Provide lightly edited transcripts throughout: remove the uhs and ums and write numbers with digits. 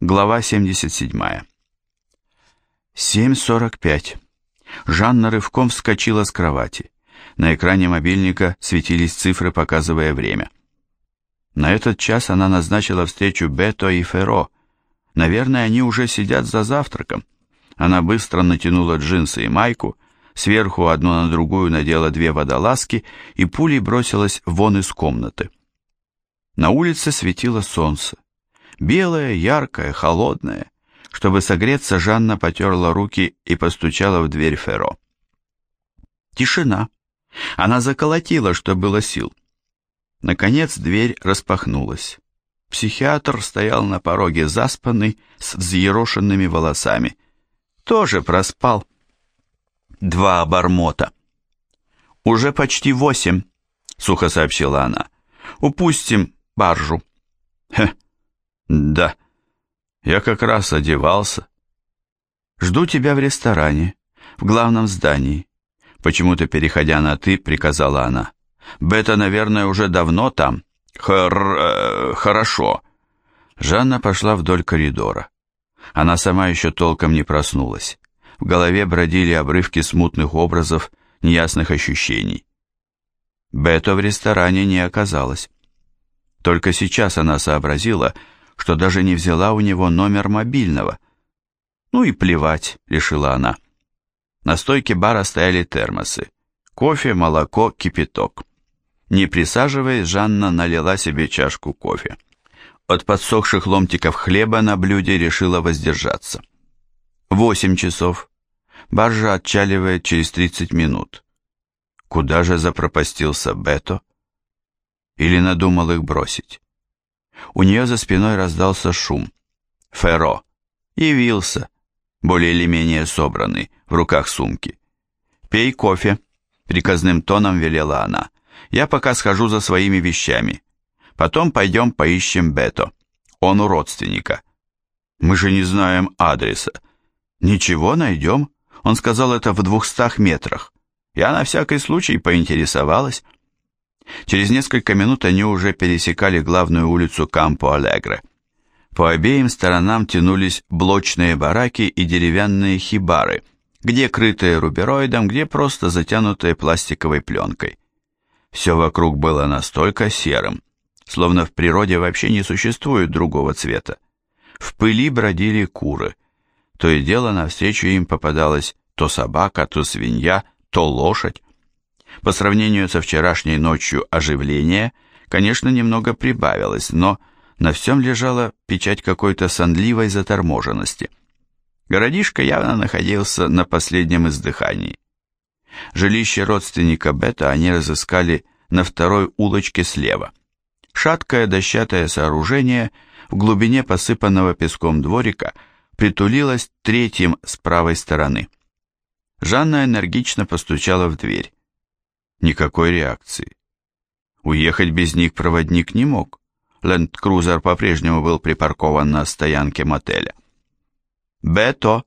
Глава 77. 7:45. Жанна рывком вскочила с кровати. На экране мобильника светились цифры, показывая время. На этот час она назначила встречу Бето и Ферро. Наверное, они уже сидят за завтраком. Она быстро натянула джинсы и майку, сверху одну на другую надела 2 водолазки и пулей бросилась вон из комнаты. На улице светило солнце. Белое, яркое, холодное. Чтобы согреться, Жанна потерла руки и постучала в дверь Ферро. Тишина. Она заколотила, что было сил. Наконец дверь распахнулась. Психиатр стоял на пороге заспанный, с взъерошенными волосами. Тоже проспал. 2 обормота. «Уже почти 8», — сухо сообщила она. «Упустим баржу». «Да, я как раз одевался». «Жду тебя в ресторане, в главном здании», — почему-то переходя на «ты», приказала она. «Бета, наверное, уже давно там». Хорошо». Жанна пошла вдоль коридора. Она сама еще толком не проснулась. В голове бродили обрывки смутных образов, неясных ощущений. Бето в ресторане не оказалось. Только сейчас она сообразила, что даже не взяла у него номер мобильного. «Ну и плевать», — решила она. На стойке бара стояли термосы. Кофе, молоко, кипяток. Не присаживаясь, Жанна налила себе чашку кофе. От подсохших ломтиков хлеба на блюде решила воздержаться. 8 часов. Баржа отчаливает через 30 минут. Куда же запропастился Бето? Или надумал их бросить? У нее за спиной раздался шум. Ферро явился, более или менее собранный, в руках сумки. «Пей кофе», — приказным тоном велела она. «Я пока схожу за своими вещами. Потом пойдем поищем Бето. Он у родственника». «Мы же не знаем адреса». «Ничего, найдем». Он сказал это в 200 метрах. Я на всякий случай поинтересовалась. Через несколько минут они уже пересекали главную улицу Кампо-Алегре. По обеим сторонам тянулись блочные бараки и деревянные хибары, где крытые рубероидом, где просто затянутые пластиковой пленкой. Все вокруг было настолько серым, словно в природе вообще не существует другого цвета. В пыли бродили куры. То и дело навстречу им попадалась то собака, то свинья, то лошадь. По сравнению со вчерашней ночью оживление, конечно, немного прибавилось, но на всем лежала печать какой-то сонливой заторможенности. Городишко явно находился на последнем издыхании. Жилище родственника Бета они разыскали на второй улочке слева. Шаткое дощатое сооружение в глубине посыпанного песком дворика притулилось третьим с правой стороны. Жанна энергично постучала в дверь. Никакой реакции. Уехать без них проводник не мог. Ленд-крузер по-прежнему был припаркован на стоянке мотеля. «Бето!»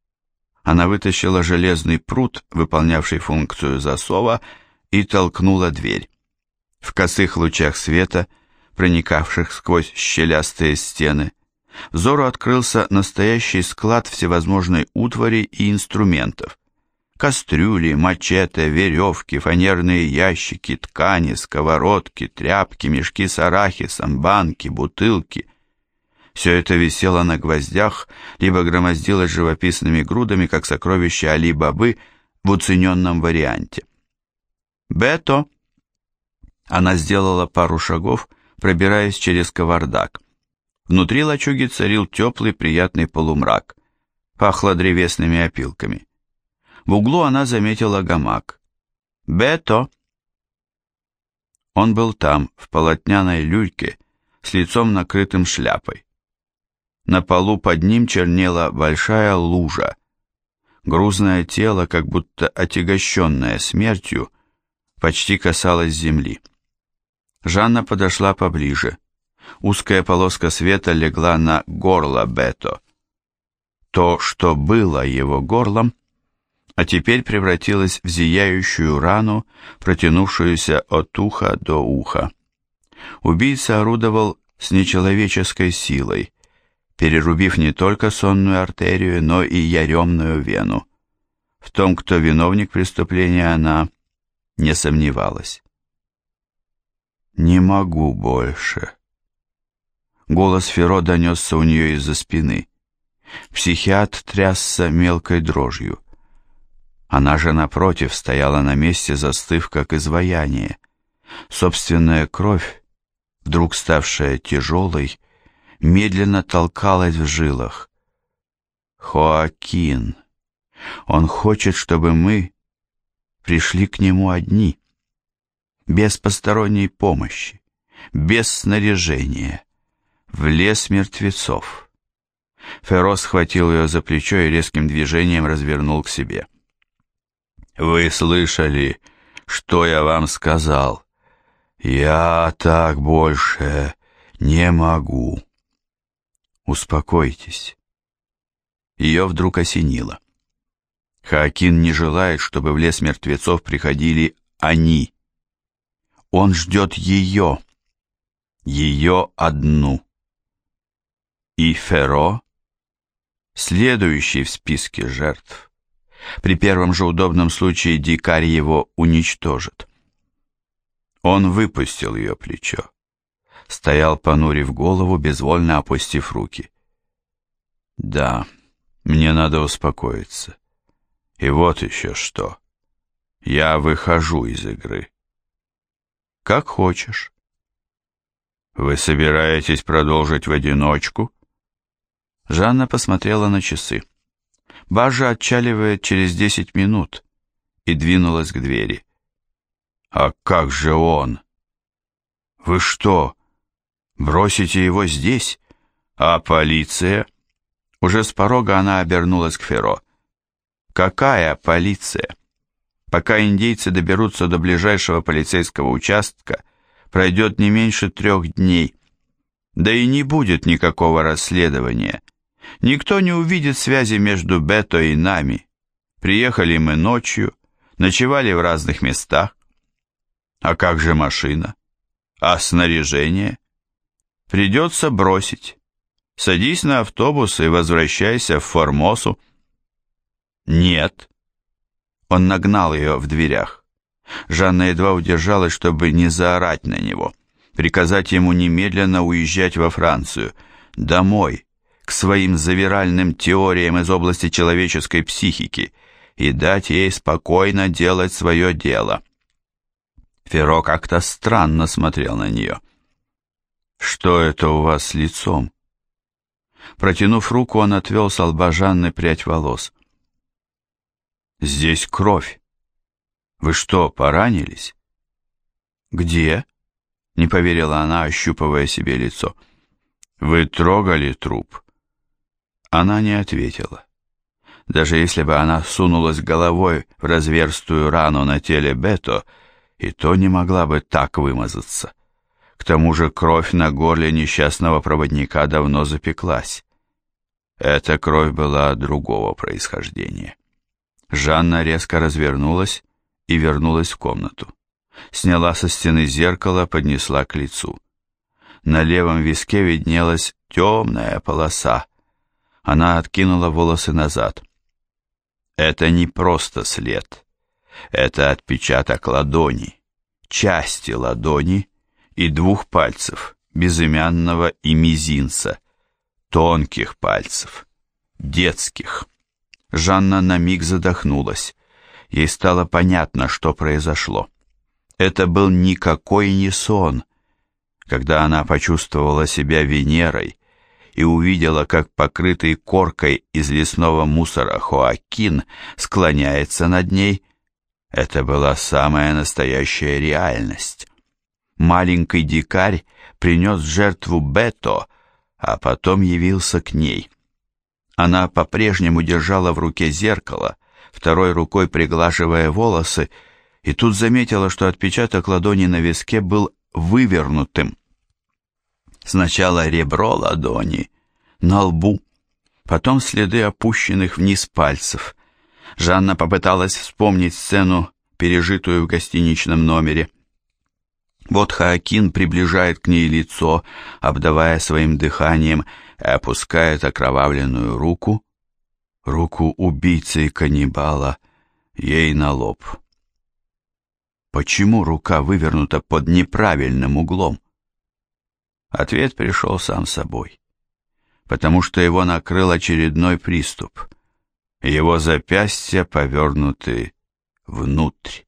Она вытащила железный прут, выполнявший функцию засова, и толкнула дверь. В косых лучах света, проникавших сквозь щелястые стены, взору открылся настоящий склад всевозможной утвари и инструментов. Кастрюли, мачете, веревки, фанерные ящики, ткани, сковородки, тряпки, мешки с арахисом, банки, бутылки. Все это висело на гвоздях, либо громоздилось живописными грудами, как сокровища Али-Бабы в уцененном варианте. «Бето!» Она сделала пару шагов, пробираясь через кавардак. Внутри лачуги царил теплый, приятный полумрак. Пахло древесными опилками. В углу она заметила гамак. «Бето!» Он был там, в полотняной люльке, с лицом накрытым шляпой. На полу под ним чернела большая лужа. Грузное тело, как будто отягощенное смертью, почти касалось земли. Жанна подошла поближе. Узкая полоска света легла на горло Бето. То, что было его горлом, а теперь превратилась в зияющую рану, протянувшуюся от уха до уха. Убийца орудовал с нечеловеческой силой, перерубив не только сонную артерию, но и яремную вену. В том, кто виновник преступления, она не сомневалась. «Не могу больше». Голос Феро донесся у нее из-за спины. Психиатр трясся мелкой дрожью. Она же, напротив, стояла на месте, застыв, как изваяние. Собственная кровь, вдруг ставшая тяжелой, медленно толкалась в жилах. «Хоакин, он хочет, чтобы мы пришли к нему одни, без посторонней помощи, без снаряжения, в лес мертвецов». Феро схватил ее за плечо и резким движением развернул к себе. «Вы слышали, что я вам сказал? Я так больше не могу». «Успокойтесь». Ее вдруг осенило. Хоакин не желает, чтобы в лес мертвецов приходили они. Он ждет ее одну. И Феро, следующий в списке жертв. При первом же удобном случае дикарь его уничтожит. Он выпустил ее плечо. Стоял, понурив голову, безвольно опустив руки. «Да, мне надо успокоиться. И вот еще что. Я выхожу из игры». «Как хочешь». «Вы собираетесь продолжить в одиночку?» Жанна посмотрела на часы. Баржа отчаливает через 10 минут и двинулась к двери. «А как же он? Вы что, бросите его здесь? А полиция?» Уже с порога она обернулась к Феро. «Какая полиция? Пока индейцы доберутся до ближайшего полицейского участка, пройдет не меньше 3 дней. Да и не будет никакого расследования. Никто не увидит связи между Бето и нами. Приехали мы ночью, ночевали в разных местах. А как же машина? А снаряжение? Придется бросить. Садись на автобус и возвращайся в Формосу». «Нет». Он нагнал ее в дверях. Жанна едва удержалась, чтобы не заорать на него, приказать ему немедленно уезжать во Францию, домой, к своим завиральным теориям из области человеческой психики и дать ей спокойно делать свое дело. Феро как-то странно смотрел на нее. «Что это у вас с лицом?» Протянув руку, он отвел с лба Жанны прядь волос. «Здесь кровь. Вы что, поранились?» «Где?» — не поверила она, ощупывая себе лицо. «Вы трогали труп?» Она не ответила. Даже если бы она сунулась головой в разверстую рану на теле Бето, и то не могла бы так вымазаться. К тому же кровь на горле несчастного проводника давно запеклась. Эта кровь была другого происхождения. Жанна резко развернулась и вернулась в комнату. Сняла со стены зеркало, поднесла к лицу. На левом виске виднелась темная полоса. Она откинула волосы назад. Это не просто след. Это отпечаток ладони, части ладони и 2 пальцев, безымянного и мизинца, тонких пальцев, детских. Жанна на миг задохнулась. Ей стало понятно, что произошло. Это был никакой не сон. Когда она почувствовала себя Венерой и увидела, как покрытый коркой из лесного мусора Хоакин склоняется над ней, это была самая настоящая реальность. Маленький дикарь принес в жертву Бето, а потом явился к ней. Она по-прежнему держала в руке зеркало, второй рукой приглаживая волосы, и тут заметила, что отпечаток ладони на виске был вывернутым. Сначала ребро ладони, на лбу, потом следы опущенных вниз пальцев. Жанна попыталась вспомнить сцену, пережитую в гостиничном номере. Вот Хоакин приближает к ней лицо, обдавая своим дыханием, и опускает окровавленную руку, руку убийцы и каннибала, ей на лоб. Почему рука вывернута под неправильным углом? Ответ пришел сам собой. Потому что его накрыл очередной приступ. Его запястья повернуты внутрь.